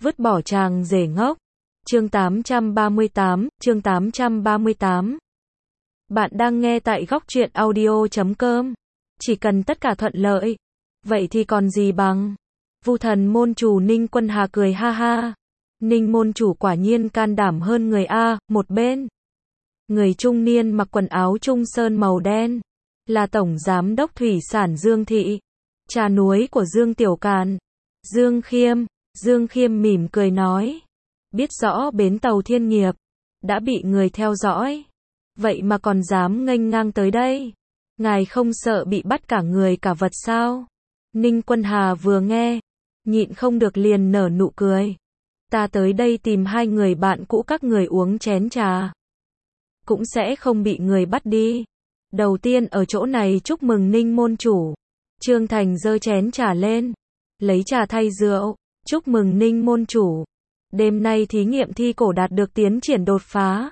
vứt bỏ chàng rể ngốc. Chương 838. Bạn đang nghe tại góc truyện audio.com. Chỉ cần tất cả thuận lợi, vậy thì còn gì bằng. Vu Thần môn chủ Ninh Quân Hà cười ha ha. Ninh môn chủ quả nhiên can đảm hơn người a. Một bên, người trung niên mặc quần áo trung sơn màu đen, là tổng giám đốc thủy sản Dương Thị, cha nuôi của Dương Tiểu Càn, Dương Khiêm. Dương Khiêm mỉm cười nói, biết rõ bến tàu Thiên Nghiệp đã bị người theo dõi, vậy mà còn dám nghênh ngang tới đây. Ngài không sợ bị bắt cả người cả vật sao? Ninh Quân Hà vừa nghe, nhịn không được liền nở nụ cười. Ta tới đây tìm hai người bạn cũ các người uống chén trà, cũng sẽ không bị người bắt đi. Đầu tiên ở chỗ này chúc mừng Ninh môn chủ. Trương Thành giơ chén trà lên, lấy trà thay rượu, chúc mừng Ninh môn chủ. Đêm nay thí nghiệm thi cổ đạt được tiến triển đột phá.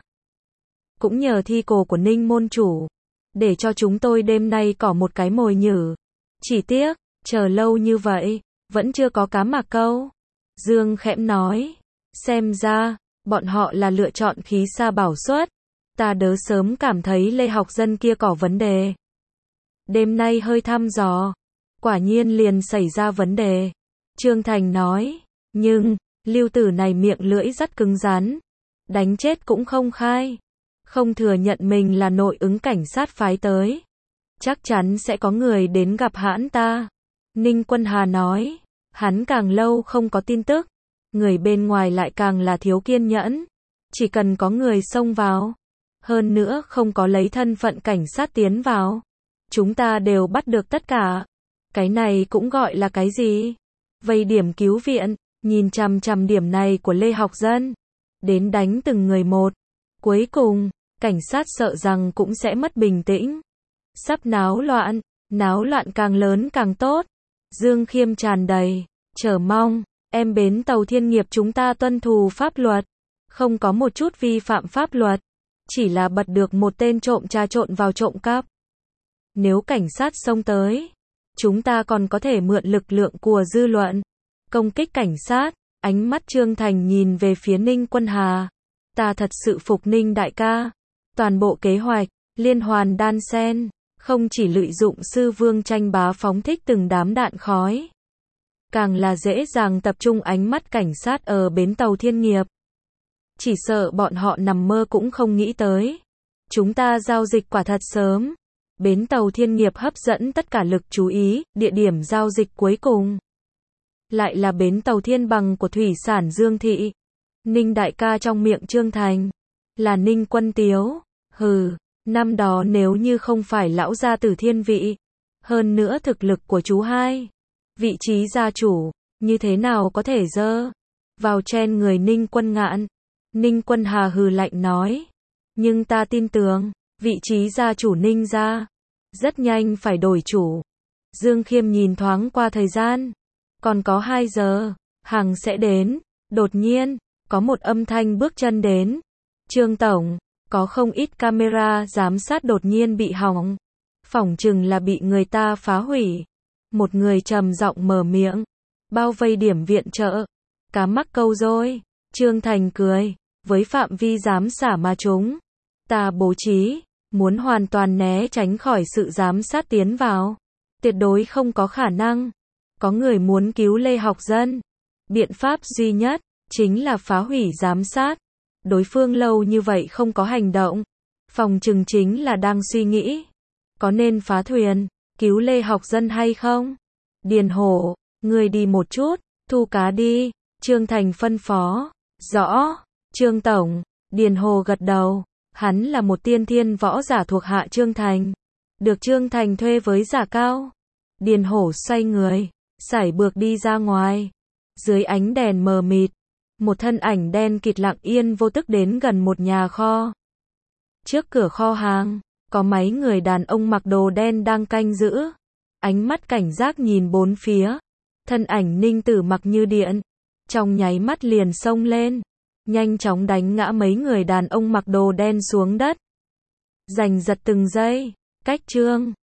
Cũng nhờ thi cổ của Ninh môn chủ, để cho chúng tôi đêm nay có một cái mồi nhử. Chỉ tiếc, chờ lâu như vậy, vẫn chưa có cá mạc câu. Dương khẽm nói, xem ra, bọn họ là lựa chọn khí xa bảo suất. Ta đớ sớm cảm thấy Lê Học Dân kia có vấn đề. Đêm nay hơi thăm dò, quả nhiên liền xảy ra vấn đề. Trương Thành nói, nhưng, lưu tử này miệng lưỡi rất cứng rắn, đánh chết cũng không khai, không thừa nhận mình là nội ứng cảnh sát phái tới. Chắc chắn sẽ có người đến gặp hãn ta. Ninh Quân Hà nói, hắn càng lâu không có tin tức, người bên ngoài lại càng là thiếu kiên nhẫn. Chỉ cần có người xông vào, hơn nữa không có lấy thân phận cảnh sát tiến vào, chúng ta đều bắt được tất cả. Cái này cũng gọi là cái gì? Vây điểm cứu viện, nhìn chằm chằm điểm này của Lê Học Dân, đến đánh từng người một. Cuối cùng, cảnh sát sợ rằng cũng sẽ mất bình tĩnh. Sắp náo loạn càng lớn càng tốt. Dương Khiêm tràn đầy chờ mong, em bến tàu Thiên Nghiệp chúng ta tuân thủ pháp luật, không có một chút vi phạm pháp luật, chỉ là bật được một tên trộm trà trộn vào trộm cắp. Nếu cảnh sát xông tới, chúng ta còn có thể mượn lực lượng của dư luận, công kích cảnh sát. Ánh mắt Trương Thành nhìn về phía Ninh Quân Hà. Ta thật sự phục Ninh đại ca. Toàn bộ kế hoạch, liên hoàn đan sen, không chỉ lợi dụng sư vương tranh bá phóng thích từng đám đạn khói, càng là dễ dàng tập trung ánh mắt cảnh sát ở bến tàu Thiên Nghiệp. Chỉ sợ bọn họ nằm mơ cũng không nghĩ tới. Chúng ta giao dịch quả thật sớm. Bến tàu Thiên Nghiệp hấp dẫn tất cả lực chú ý, địa điểm giao dịch cuối cùng lại là bến tàu Thiên Bằng của thủy sản Dương Thị. Ninh đại ca trong miệng Trương Thành là Ninh Quân Tiếu. Hừ, năm đó nếu như không phải lão gia tử thiên vị, hơn nữa thực lực của chú hai, vị trí gia chủ, như thế nào có thể dơ vào chen người Ninh Quân Ngạn. Ninh Quân Hà hừ lạnh nói, nhưng ta tin tưởng, vị trí gia chủ Ninh gia, rất nhanh phải đổi chủ. Dương Khiêm nhìn thoáng qua thời gian, còn có 2 giờ, hàng sẽ đến. Đột nhiên, có một âm thanh bước chân đến. Trương Tổng, có không ít camera giám sát đột nhiên bị hỏng. Phỏng chừng là bị người ta phá hủy. Một người trầm giọng mở miệng, bao vây điểm viện trợ. Cá mắc câu rồi. Trương Thành cười, với phạm vi giám xả mà chúng ta bố trí, muốn hoàn toàn né tránh khỏi sự giám sát tiến vào, tuyệt đối không có khả năng. Có người muốn cứu Lê Học Dân, biện pháp duy nhất chính là phá hủy giám sát. Đối phương lâu như vậy không có hành động, phòng chừng chính là đang suy nghĩ, có nên phá thuyền, cứu Lê Học Dân hay không? Điền Hổ, người đi một chút, thu cá đi. Trương Thành phân phó. Rõ, Trương Tổng. Điền Hồ gật đầu, hắn là một tiên thiên võ giả thuộc hạ Trương Thành, được Trương Thành thuê với giá cao. Điền Hổ xoay người, sải bước đi ra ngoài. Dưới ánh đèn mờ mịt, một thân ảnh đen kịt lặng yên vô tức đến gần một nhà kho. Trước cửa kho hàng, có mấy người đàn ông mặc đồ đen đang canh giữ. Ánh mắt cảnh giác nhìn bốn phía. Thân ảnh Ninh Tử mặc như điện, trong nháy mắt liền xông lên, nhanh chóng đánh ngã mấy người đàn ông mặc đồ đen xuống đất. Giành giật từng giây, cách Trương